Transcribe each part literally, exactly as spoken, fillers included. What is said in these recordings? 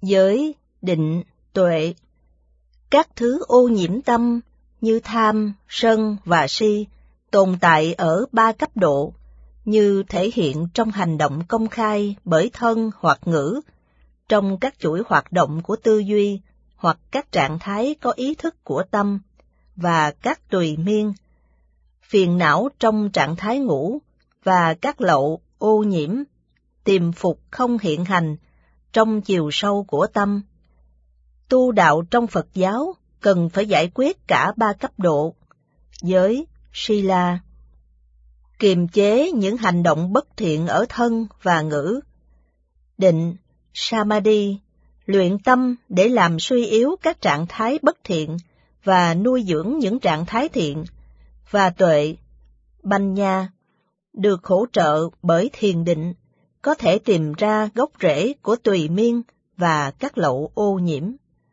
Giới, định, tuệ. Các thứ ô nhiễm tâm như tham, sân và si tồn tại ở ba cấp độ, như thể hiện trong hành động công khai bởi thân hoặc ngữ, trong các chuỗi hoạt động của tư duy hoặc các trạng thái có ý thức của tâm, và các tùy miên, phiền não trong trạng thái ngủ, và các lậu, ô nhiễm, tiềm phục không hiện hành trong chiều sâu của tâm. Tu đạo trong Phật giáo cần phải giải quyết cả ba cấp độ: giới, sila, kiềm chế những hành động bất thiện ở thân và ngữ; định, samadhi, luyện tâm để làm suy yếu các trạng thái bất thiện và nuôi dưỡng những trạng thái thiện; và tuệ, banya, được hỗ trợ bởi thiền định, có thể tìm ra gốc rễ của tùy miên và các lậu ô nhiễm.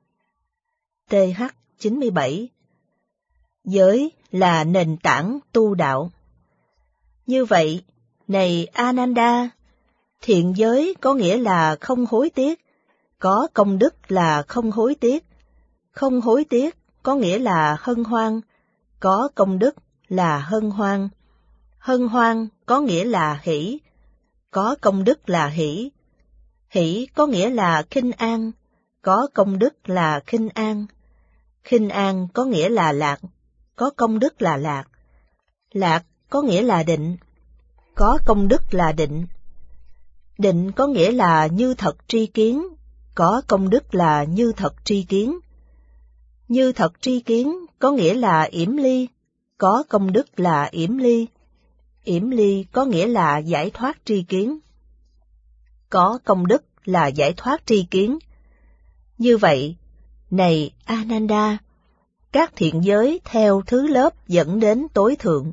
T H chín mươi bảy. Giới là nền tảng tu đạo. Như vậy, này Ananda, thiện giới có nghĩa là không hối tiếc, có công đức là không hối tiếc, không hối tiếc có nghĩa là hân hoan, có công đức là hân hoan, hân hoan có nghĩa là hỷ, có công đức là hỷ, hỷ có nghĩa là khinh an, có công đức là khinh an, khinh an có nghĩa là lạc, có công đức là lạc, lạc có nghĩa là định, có công đức là định, định có nghĩa là như thật tri kiến, có công đức là như thật tri kiến, như thật tri kiến có nghĩa là yểm ly, có công đức là yểm ly, yểm ly có nghĩa là giải thoát tri kiến, có công đức là giải thoát tri kiến. Như vậy, này Ananda, các thiện giới theo thứ lớp dẫn đến tối thượng.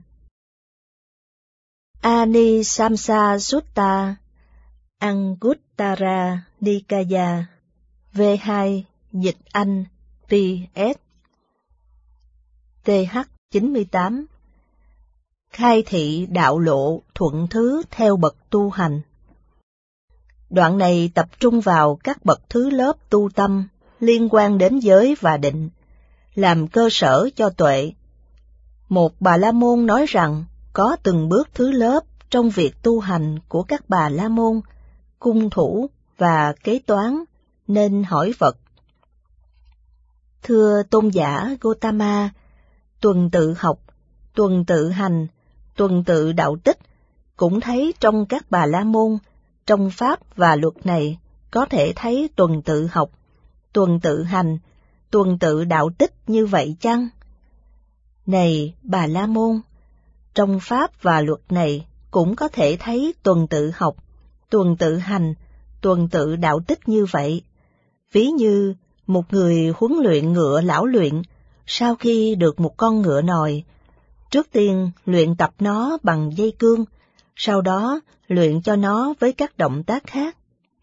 Anisamsa Sutta, Anguttara Nikaya, V hai, dịch Anh, P S. T H chín mươi tám. Khai thị đạo lộ thuận thứ theo bậc tu hành. Đoạn này tập trung vào các bậc thứ lớp tu tâm liên quan đến giới và định, làm cơ sở cho tuệ. Một Bà La Môn nói rằng có từng bước thứ lớp trong việc tu hành của các Bà La Môn, cung thủ và kế toán, nên hỏi Phật. Thưa tôn giả Gotama, tuần tự học, tuần tự hành, tuần tự đạo tích, cũng thấy trong các Bà La Môn, trong Pháp và luật này có thể thấy tuần tự học, tuần tự hành, tuần tự đạo tích như vậy chăng? Này Bà La Môn, trong Pháp và luật này cũng có thể thấy tuần tự học, tuần tự hành, tuần tự đạo tích như vậy. Ví như một người huấn luyện ngựa lão luyện, sau khi được một con ngựa nòi, trước tiên luyện tập nó bằng dây cương, sau đó luyện cho nó với các động tác khác.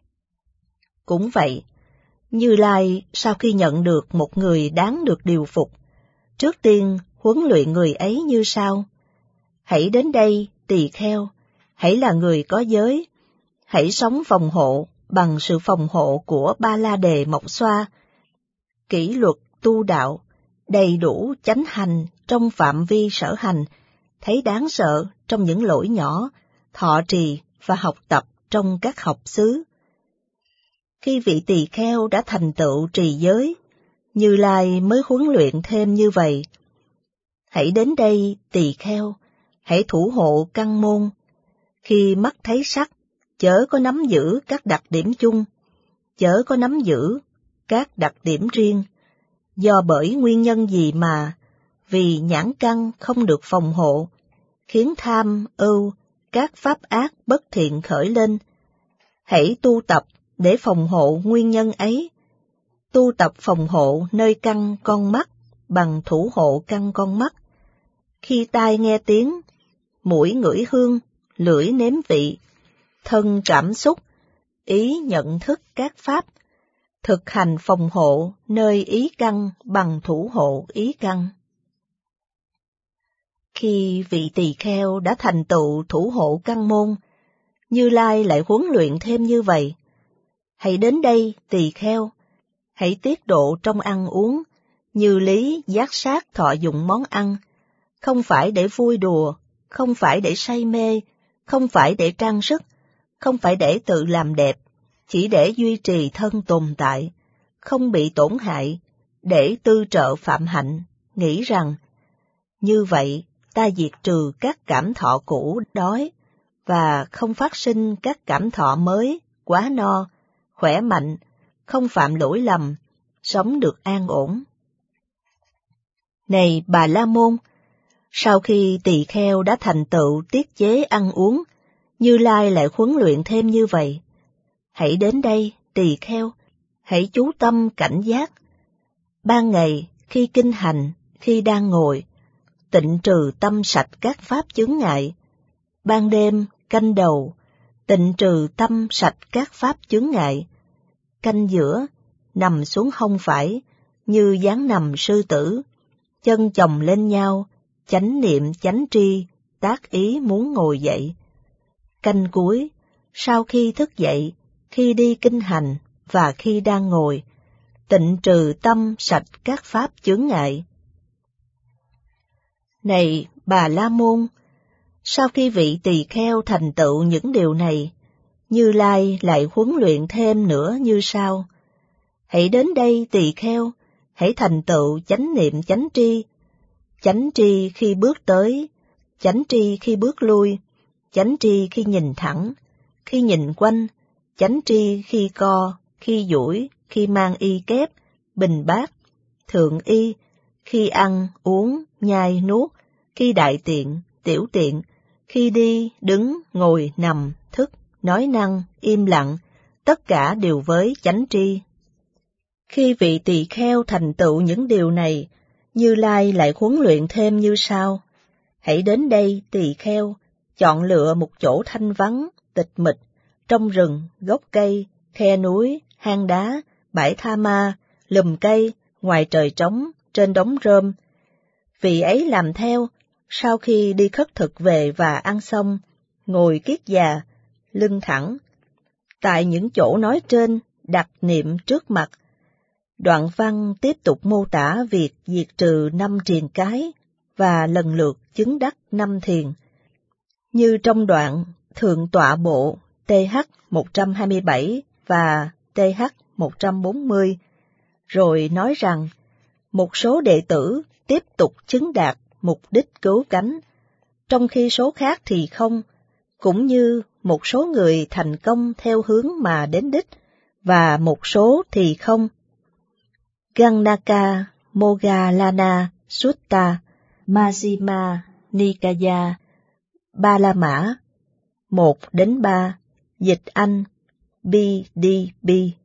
Cũng vậy, Như Lai sau khi nhận được một người đáng được điều phục, trước tiên huấn luyện người ấy như sau: hãy đến đây, tỳ kheo, hãy là người có giới, hãy sống phòng hộ bằng sự phòng hộ của Ba La Đề Mộc Xoa, kỷ luật tu đạo, đầy đủ chánh hành trong phạm vi sở hành, thấy đáng sợ trong những lỗi nhỏ, thọ trì và học tập trong các học xứ. Khi vị tỳ kheo đã thành tựu trì giới, Như Lai mới huấn luyện thêm như vậy: hãy đến đây, tỳ kheo, hãy thủ hộ căn môn. Khi mắt thấy sắc, chớ có nắm giữ các đặc điểm chung, chớ có nắm giữ các đặc điểm riêng. Do bởi nguyên nhân gì mà, vì nhãn căn không được phòng hộ, khiến tham, ưu, các pháp ác bất thiện khởi lên. Hãy tu tập để phòng hộ nguyên nhân ấy. Tu tập phòng hộ nơi căn con mắt bằng thủ hộ căn con mắt. Khi tai nghe tiếng, mũi ngửi hương, lưỡi nếm vị, thân cảm xúc, ý nhận thức các pháp, thực hành phòng hộ nơi ý căn bằng thủ hộ ý căn. Khi vị tỳ kheo đã thành tựu thủ hộ căn môn, Như Lai lại huấn luyện thêm như vậy: Hãy đến đây, tỳ kheo, hãy tiết độ trong ăn uống, như lý giác sát thọ dụng món ăn, không phải để vui đùa, không phải để say mê, không phải để trang sức, không phải để tự làm đẹp, chỉ để duy trì thân tồn tại, không bị tổn hại, để tư trợ phạm hạnh, nghĩ rằng, như vậy ta diệt trừ các cảm thọ cũ đói, và không phát sinh các cảm thọ mới, quá no, khỏe mạnh, không phạm lỗi lầm, sống được an ổn. Này Bà La Môn, sau khi tỳ kheo đã thành tựu tiết chế ăn uống, Như Lai lại huấn luyện thêm như vậy. Hãy đến đây, tỳ kheo, hãy chú tâm cảnh giác. Ban ngày, khi kinh hành, khi đang ngồi, tịnh trừ tâm sạch các pháp chướng ngại. Ban đêm, canh đầu, tịnh trừ tâm sạch các pháp chướng ngại. Canh giữa, nằm xuống hông phải, như dáng nằm sư tử, chân chồng lên nhau, chánh niệm chánh tri, tác ý muốn ngồi dậy. Canh cuối, sau khi thức dậy, khi đi kinh hành và khi đang ngồi, tịnh trừ tâm sạch các pháp chướng ngại. Này Bà La Môn, sau khi vị tỳ kheo thành tựu những điều này, Như Lai lại huấn luyện thêm nữa như sau. Hãy đến đây tỳ kheo, hãy thành tựu chánh niệm chánh tri, chánh tri khi bước tới, chánh tri khi bước lui, chánh tri khi nhìn thẳng, khi nhìn quanh, chánh tri khi co, khi duỗi, khi mang y kép, bình bát, thượng y, khi ăn, uống, nhai, nuốt, khi đại tiện, tiểu tiện, khi đi, đứng, ngồi, nằm, thức, nói năng, im lặng, tất cả đều với chánh tri. Khi vị tỳ kheo thành tựu những điều này, Như Lai lại huấn luyện thêm như sau. Hãy đến đây tỳ kheo, chọn lựa một chỗ thanh vắng, tịch mịch, trong rừng, gốc cây, khe núi, hang đá, bãi tha ma, lùm cây, ngoài trời trống, trên đống rơm. Vị ấy làm theo, sau khi đi khất thực về và ăn xong, ngồi kiết già, lưng thẳng. Tại những chỗ nói trên, đặt niệm trước mặt. Đoạn văn tiếp tục mô tả việc diệt trừ năm triền cái và lần lượt chứng đắc năm thiền. Như trong đoạn Thượng Tọa Bộ T H một trăm hai mươi bảy và T H một trăm bốn mươi, rồi nói rằng một số đệ tử tiếp tục chứng đạt mục đích cứu cánh, trong khi số khác thì không, cũng như một số người thành công theo hướng mà đến đích, và một số thì không. Gannaka Moggallana Sutta, Majjhima Nikaya, Ba La Mã, một đến ba, dịch Anh, B D B.